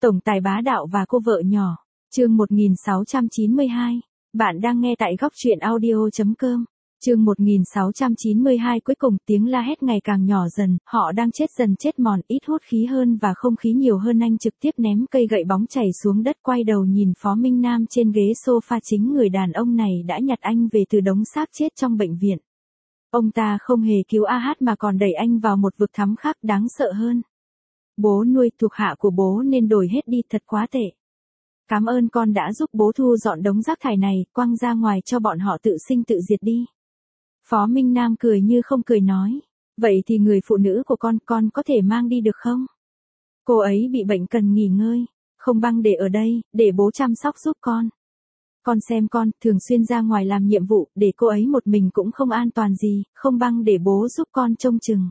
Tổng tài bá đạo và cô vợ nhỏ. Chương 1692. Bạn đang nghe tại góc truyện audio.com. Chương 1692 cuối cùng tiếng la hét ngày càng nhỏ dần, họ đang chết dần chết mòn, ít hút khí hơn và không khí nhiều hơn. Anh trực tiếp ném cây gậy bóng chảy xuống đất, quay đầu nhìn Phó Minh Nam trên ghế sofa. Chính người đàn ông này đã nhặt anh về từ đống xác chết trong bệnh viện. Ông ta không hề cứu AH mà còn đẩy anh vào một vực thẳm khác đáng sợ hơn. Bố nuôi thuộc hạ của bố nên đổi hết đi, thật quá tệ. Cảm ơn con đã giúp bố thu dọn đống rác thải này, quăng ra ngoài cho bọn họ tự sinh tự diệt đi. Phó Minh Nam cười như không cười nói. Vậy thì người phụ nữ của con có thể mang đi được không? Cô ấy bị bệnh cần nghỉ ngơi. Không băng để ở đây, để bố chăm sóc giúp con. Con xem con, thường xuyên ra ngoài làm nhiệm vụ, để cô ấy một mình cũng không an toàn gì, không băng để bố giúp con trông chừng.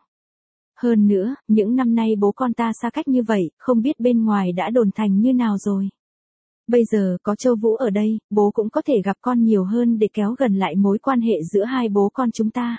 Hơn nữa, những năm nay bố con ta xa cách như vậy, không biết bên ngoài đã đồn thành như nào rồi. Bây giờ có Châu Vũ ở đây, bố cũng có thể gặp con nhiều hơn để kéo gần lại mối quan hệ giữa hai bố con chúng ta.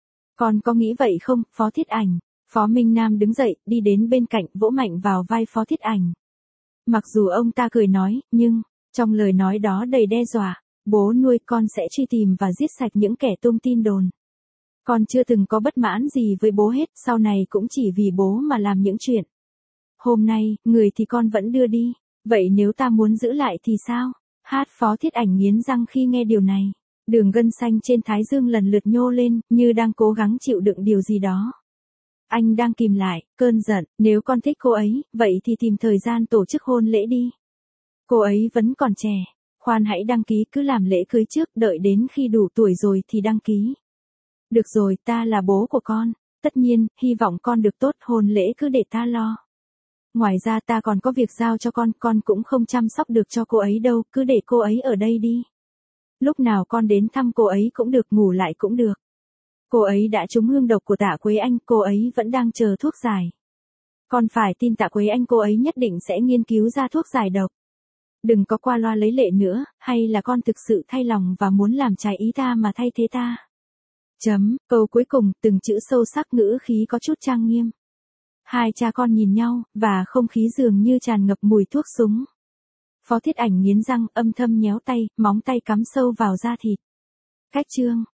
Con có nghĩ vậy không, Phó Thiết Ảnh? Phó Minh Nam đứng dậy, đi đến bên cạnh, vỗ mạnh vào vai Phó Thiết Ảnh. Mặc dù ông ta cười nói, nhưng, trong lời nói đó đầy đe dọa, bố nuôi con sẽ truy tìm và giết sạch những kẻ tung tin đồn. Con chưa từng có bất mãn gì với bố hết, sau này cũng chỉ vì bố mà làm những chuyện. Hôm nay, người thì con vẫn đưa đi, vậy nếu ta muốn giữ lại thì sao? Phó Thiết Ảnh nghiến răng khi nghe điều này. Đường gân xanh trên thái dương lần lượt nhô lên, như đang cố gắng chịu đựng điều gì đó. Anh đang kìm lại cơn giận, nếu con thích cô ấy, vậy thì tìm thời gian tổ chức hôn lễ đi. Cô ấy vẫn còn trẻ, khoan hãy đăng ký, cứ làm lễ cưới trước, đợi đến khi đủ tuổi rồi thì đăng ký. Được rồi, ta là bố của con, tất nhiên, hy vọng con được tốt, hôn lễ cứ để ta lo. Ngoài ra ta còn có việc giao cho con cũng không chăm sóc được cho cô ấy đâu, cứ để cô ấy ở đây đi. Lúc nào con đến thăm cô ấy cũng được, ngủ lại cũng được. Cô ấy đã trúng hương độc của Tạ Quế Anh, cô ấy vẫn đang chờ thuốc giải. Con phải tin Tạ Quế Anh, cô ấy nhất định sẽ nghiên cứu ra thuốc giải độc. Đừng có qua loa lấy lệ nữa, hay là con thực sự thay lòng và muốn làm trái ý ta mà thay thế ta. Câu cuối cùng, từng chữ sâu sắc, ngữ khí có chút trang nghiêm. Hai cha con nhìn nhau, và không khí dường như tràn ngập mùi thuốc súng. Phó Thiết Ảnh nghiến răng, âm thầm nhéo tay, móng tay cắm sâu vào da thịt. Cách chương.